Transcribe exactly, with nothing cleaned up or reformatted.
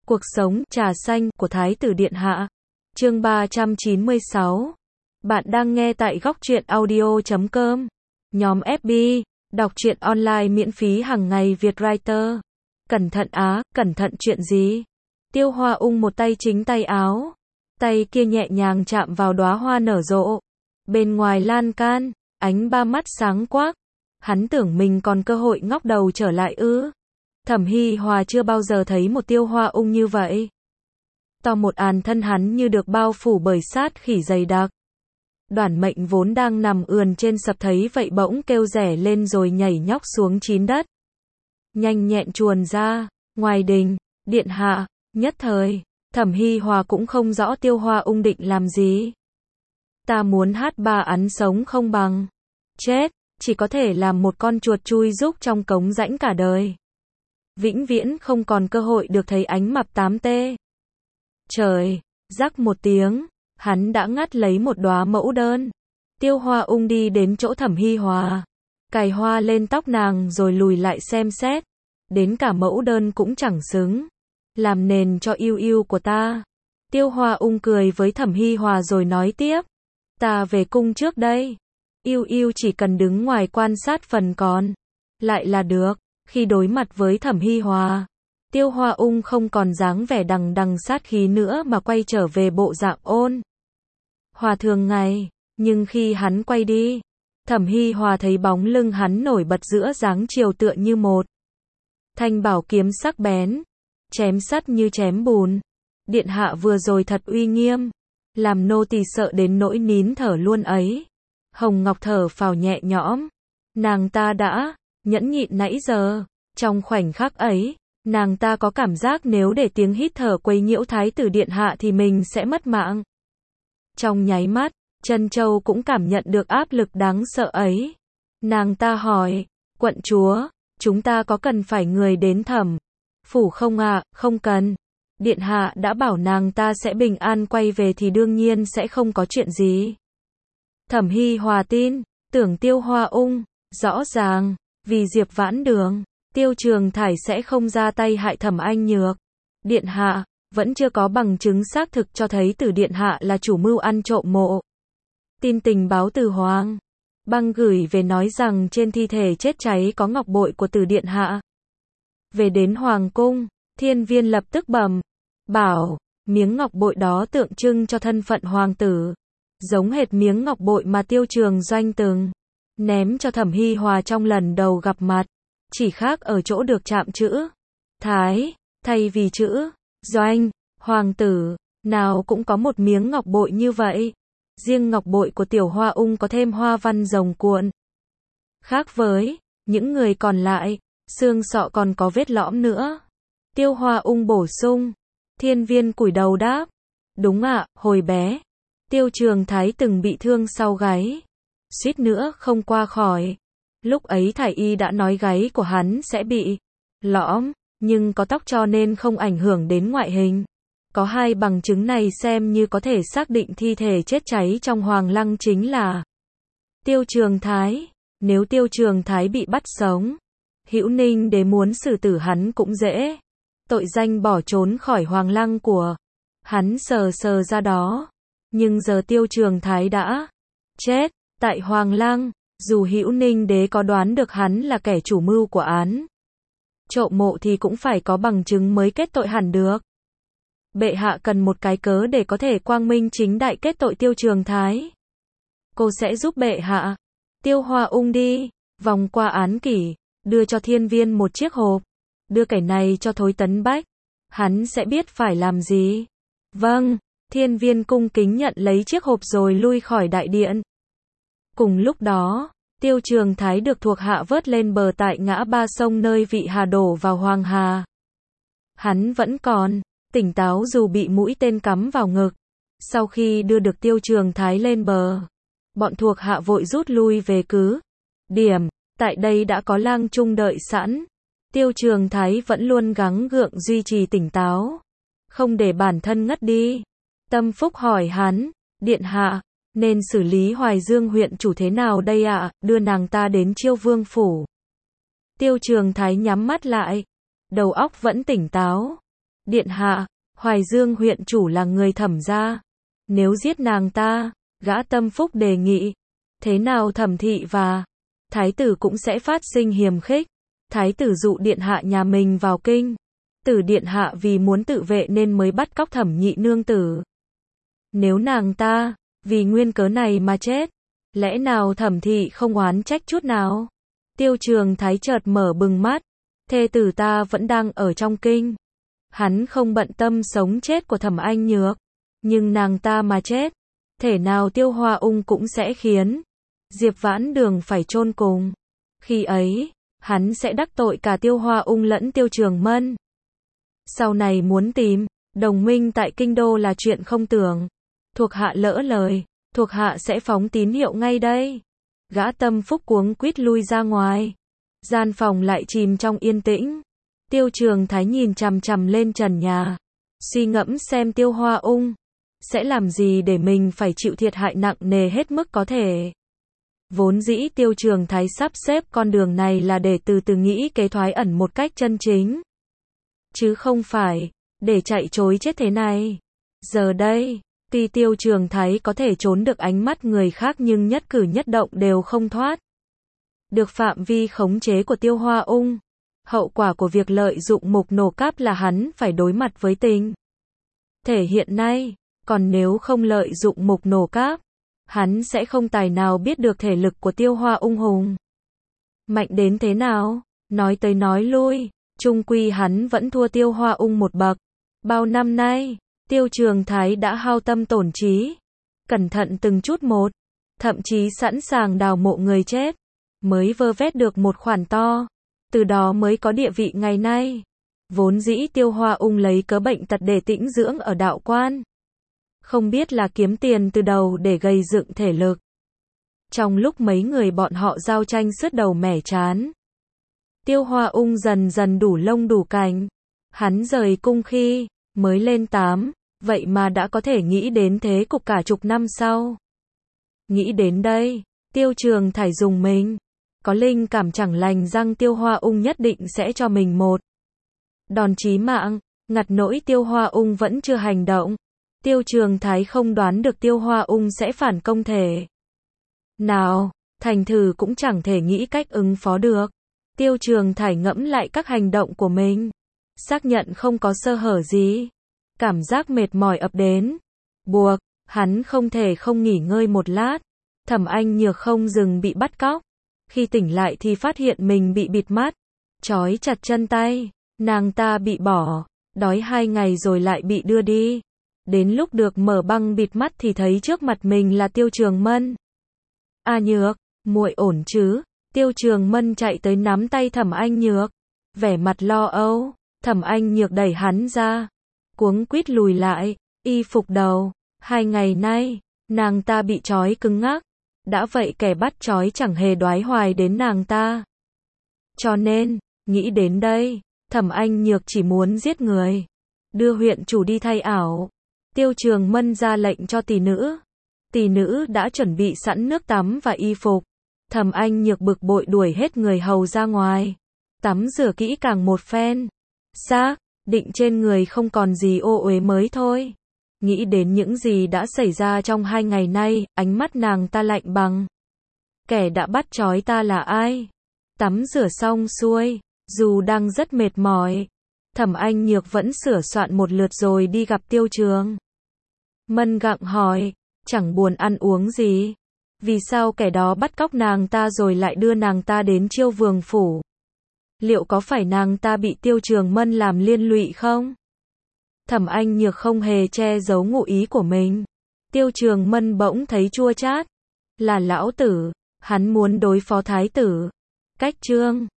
Cuộc sống, trà xanh, của Thái tử Điện Hạ. Chương ba trăm chín mươi sáu. Bạn đang nghe tại góc truyện audio chấm com. Nhóm ép bê, đọc truyện online miễn phí hàng ngày Việt Writer. Cẩn thận á, cẩn thận chuyện gì? Tiêu Hoa ung một tay chính tay áo. Tay kia nhẹ nhàng chạm vào đóa hoa nở rộ. Bên ngoài lan can, ánh ba mắt sáng quắc. Hắn tưởng mình còn cơ hội ngóc đầu trở lại ư. Thẩm Hi Hòa chưa bao giờ thấy một Tiêu Hoa ung như vậy. To một àn thân hắn như được bao phủ bởi sát khỉ dày đặc. Đoản Mệnh vốn đang nằm ườn trên sập thấy vậy bỗng kêu rẻ lên rồi nhảy nhóc xuống chín đất. Nhanh nhẹn chuồn ra, ngoài đình, điện hạ, nhất thời, Thẩm Hi Hòa cũng không rõ Tiêu Hoa ung định làm gì. Ta muốn hát ba án sống không bằng chết, chỉ có thể làm một con chuột chui rúc trong cống rãnh cả đời. Vĩnh viễn không còn cơ hội được thấy ánh mặt tám tê. Trời, rắc một tiếng, hắn đã ngắt lấy một đóa mẫu đơn. Tiêu Hoa ung đi đến chỗ Thẩm Hi Hòa, cài hoa lên tóc nàng rồi lùi lại xem xét. Đến cả mẫu đơn cũng chẳng xứng. Làm nền cho yêu yêu của ta. Tiêu Hoa ung cười với Thẩm Hi Hòa rồi nói tiếp. Ta về cung trước đây. Yêu yêu chỉ cần đứng ngoài quan sát phần còn lại là được. Khi đối mặt với Thẩm Hi Hòa, Tiêu Hoa ung không còn dáng vẻ đằng đằng sát khí nữa mà quay trở về bộ dạng ôn hòa thường ngày. Nhưng khi hắn quay đi, Thẩm Hi Hòa thấy bóng lưng hắn nổi bật giữa dáng chiều tựa như một thanh bảo kiếm sắc bén, chém sắt như chém bùn. Điện hạ vừa rồi thật uy nghiêm, làm nô tỳ sợ đến nỗi nín thở luôn ấy. Hồng Ngọc thở phào nhẹ nhõm, nàng ta đã nhẫn nhịn nãy giờ. Trong khoảnh khắc ấy, nàng ta có cảm giác nếu để tiếng hít thở quấy nhiễu Thái tử Điện Hạ thì mình sẽ mất mạng. Trong nháy mắt, Trân Châu cũng cảm nhận được áp lực đáng sợ ấy. Nàng ta hỏi, quận chúa, chúng ta có cần phải người đến thẩm phủ không ạ? À? Không cần. Điện Hạ đã bảo nàng ta sẽ bình an quay về thì đương nhiên sẽ không có chuyện gì. Thẩm Hi Hòa tin tưởng Tiêu Hoa ung, rõ ràng, vì Diệp Vãn Đường, Tiêu Trường Thải sẽ không ra tay hại Thẩm Anh Nhược. Điện hạ, vẫn chưa có bằng chứng xác thực cho thấy Tử Điện Hạ là chủ mưu ăn trộm mộ. Tin tình báo từ Hoàng Băng gửi về nói rằng trên thi thể chết cháy có ngọc bội của Tử Điện Hạ. Về đến Hoàng Cung, Thiên Viên lập tức bẩm bảo, miếng ngọc bội đó tượng trưng cho thân phận hoàng tử. Giống hệt miếng ngọc bội mà Tiêu Trường Doanh từng ném cho Thẩm Hi Hòa trong lần đầu gặp mặt. Chỉ khác ở chỗ được chạm chữ Thái, thay vì chữ Doanh. Hoàng tử nào cũng có một miếng ngọc bội như vậy. Riêng ngọc bội của Tiểu Hoa ung có thêm hoa văn rồng cuộn. Khác với những người còn lại, xương sọ còn có vết lõm nữa. Tiêu Hoa ung bổ sung. Thiên Viên cúi đầu đáp. Đúng ạ, hồi bé, Tiêu Trường Thái từng bị thương sau gáy. Suýt nữa không qua khỏi. Lúc ấy Thải y đã nói gáy của hắn sẽ bị lõm, nhưng có tóc cho nên không ảnh hưởng đến ngoại hình. Có hai bằng chứng này xem như có thể xác định thi thể chết cháy trong Hoàng Lăng chính là Tiêu Trường Thái. Nếu Tiêu Trường Thái bị bắt sống, Hữu Ninh Đế muốn xử tử hắn cũng dễ. Tội danh bỏ trốn khỏi Hoàng Lăng của hắn sờ sờ ra đó. Nhưng giờ Tiêu Trường Thái đã chết tại Hoàng Lăng. Dù Hữu Ninh Đế có đoán được hắn là kẻ chủ mưu của án trộm mộ thì cũng phải có bằng chứng mới kết tội hẳn được. Bệ hạ cần một cái cớ để có thể quang minh chính đại kết tội Tiêu Trường Thái. Cô sẽ giúp bệ hạ. Tiêu Hoa ung đi vòng qua án kỷ, đưa cho Thiên Viên một chiếc hộp. Đưa cái này cho Thối Tấn Bách, hắn sẽ biết phải làm gì. Vâng. Thiên Viên cung kính nhận lấy chiếc hộp rồi lui khỏi đại điện. Cùng lúc đó, Tiêu Trường Thái được thuộc hạ vớt lên bờ tại ngã ba sông nơi Vị Hà đổ vào Hoàng Hà. Hắn vẫn còn tỉnh táo dù bị mũi tên cắm vào ngực. Sau khi đưa được Tiêu Trường Thái lên bờ, bọn thuộc hạ vội rút lui về cứ điểm. Tại đây đã có lang trung đợi sẵn. Tiêu Trường Thái vẫn luôn gắng gượng duy trì tỉnh táo, không để bản thân ngất đi. Tâm Phúc hỏi hắn, Điện hạ, nên xử lý Hoài Dương huyện chủ thế nào đây ạ? À? Đưa nàng ta đến Chiêu Vương phủ. Tiêu Trường Thái nhắm mắt lại, đầu óc vẫn tỉnh táo. Điện hạ, Hoài Dương huyện chủ là người Thẩm gia. Nếu giết nàng ta, gã tâm phúc đề nghị. Thế nào Thẩm thị và thái tử cũng sẽ phát sinh hiềm khích. Thái tử dụ điện hạ nhà mình vào kinh. Tử điện hạ vì muốn tự vệ nên mới bắt cóc Thẩm nhị nương tử. Nếu nàng ta, vì nguyên cớ này mà chết, lẽ nào Thẩm thị không oán trách chút nào? Tiêu Trường Thái chợt mở bừng mắt, thê tử ta vẫn đang ở trong kinh. Hắn không bận tâm sống chết của Thẩm Anh Nhược, nhưng nàng ta mà chết, thể nào Tiêu Hoa Ung cũng sẽ khiến Diệp Vãn Đường phải chôn cùng. Khi ấy, hắn sẽ đắc tội cả Tiêu Hoa Ung lẫn Tiêu Trường Mân. Sau này muốn tìm đồng minh tại kinh đô là chuyện không tưởng. Thuộc hạ lỡ lời, thuộc hạ sẽ phóng tín hiệu ngay đây. Gã tâm phúc cuống quýt lui ra ngoài. Gian phòng lại chìm trong yên tĩnh. Tiêu Trường Thái nhìn chằm chằm lên trần nhà, suy ngẫm xem Tiêu Hoa Ung sẽ làm gì để mình phải chịu thiệt hại nặng nề hết mức có thể. Vốn dĩ Tiêu Trường Thái sắp xếp con đường này là để từ từ nghĩ kế thoái ẩn một cách chân chính, chứ không phải để chạy trối chết thế này. Giờ đây, tuy Tiêu Trường Thái có thể trốn được ánh mắt người khác nhưng nhất cử nhất động đều không thoát được phạm vi khống chế của Tiêu Hoa Ung. Hậu quả của việc lợi dụng mục nổ cáp là hắn phải đối mặt với tình thể hiện nay, còn nếu không lợi dụng mục nổ cáp, hắn sẽ không tài nào biết được thể lực của Tiêu Hoa Ung hùng mạnh đến thế nào. Nói tới nói lui, chung quy hắn vẫn thua Tiêu Hoa Ung một bậc. Bao năm nay, Tiêu Trường Thái đã hao tâm tổn trí, cẩn thận từng chút một, thậm chí sẵn sàng đào mộ người chết, mới vơ vét được một khoản to, từ đó mới có địa vị ngày nay. Vốn dĩ Tiêu Hoa Ung lấy cớ bệnh tật để tĩnh dưỡng ở đạo quan, không biết là kiếm tiền từ đầu để gây dựng thể lực. Trong lúc mấy người bọn họ giao tranh sứt đầu mẻ trán, Tiêu Hoa Ung dần dần đủ lông đủ cánh. Hắn rời cung khi mới lên tám, vậy mà đã có thể nghĩ đến thế cục cả chục năm sau. Nghĩ đến đây, Tiêu Trường Thải dùng mình, có linh cảm chẳng lành rằng Tiêu Hoa Ung nhất định sẽ cho mình một đòn chí mạng. Ngặt nỗi Tiêu Hoa Ung vẫn chưa hành động. Tiêu Trường Thái không đoán được Tiêu Hoa Ung sẽ phản công thể nào, thành thử cũng chẳng thể nghĩ cách ứng phó được. Tiêu Trường Thải ngẫm lại các hành động của mình, xác nhận không có sơ hở gì. Cảm giác mệt mỏi ập đến, buộc hắn không thể không nghỉ ngơi một lát. Thẩm Anh Nhược không dừng bị bắt cóc, khi tỉnh lại thì phát hiện mình bị bịt mắt, trói chặt chân tay. Nàng ta bị bỏ đói hai ngày rồi lại bị đưa đi. Đến lúc được mở băng bịt mắt thì thấy trước mặt mình là Tiêu Trường Mân. A Nhược, muội ổn chứ? Tiêu Trường Mân chạy tới nắm tay Thẩm Anh Nhược, vẻ mặt lo âu. Thẩm Anh Nhược đẩy hắn ra, cuống quýt lùi lại, y phục đầu. Hai ngày nay, nàng ta bị trói cứng ngắc. Đã vậy kẻ bắt trói chẳng hề đoái hoài đến nàng ta. Cho nên, nghĩ đến đây, Thẩm Anh Nhược chỉ muốn giết người, đưa huyện chủ đi thay ảo. Tiêu Trường Mân ra lệnh cho tỷ nữ. Tỷ nữ đã chuẩn bị sẵn nước tắm và y phục. Thẩm Anh Nhược bực bội đuổi hết người hầu ra ngoài, tắm rửa kỹ càng một phen, xác định trên người không còn gì ô uế mới thôi. Nghĩ đến những gì đã xảy ra trong hai ngày nay, ánh mắt nàng ta lạnh băng. Kẻ đã bắt trói ta là ai? Tắm rửa xong xuôi, dù đang rất mệt mỏi, Thẩm Anh Nhược vẫn sửa soạn một lượt rồi đi gặp Tiêu Trường Mân gặng hỏi, chẳng buồn ăn uống gì? Vì sao kẻ đó bắt cóc nàng ta rồi lại đưa nàng ta đến Chiêu Vương phủ? Liệu có phải nàng ta bị Tiêu Trường Mân làm liên lụy không? Thẩm Anh Nhược không hề che giấu ngụ ý của mình. Tiêu Trường Mân bỗng thấy chua chát. Là lão tử, hắn muốn đối phó thái tử. Cách chương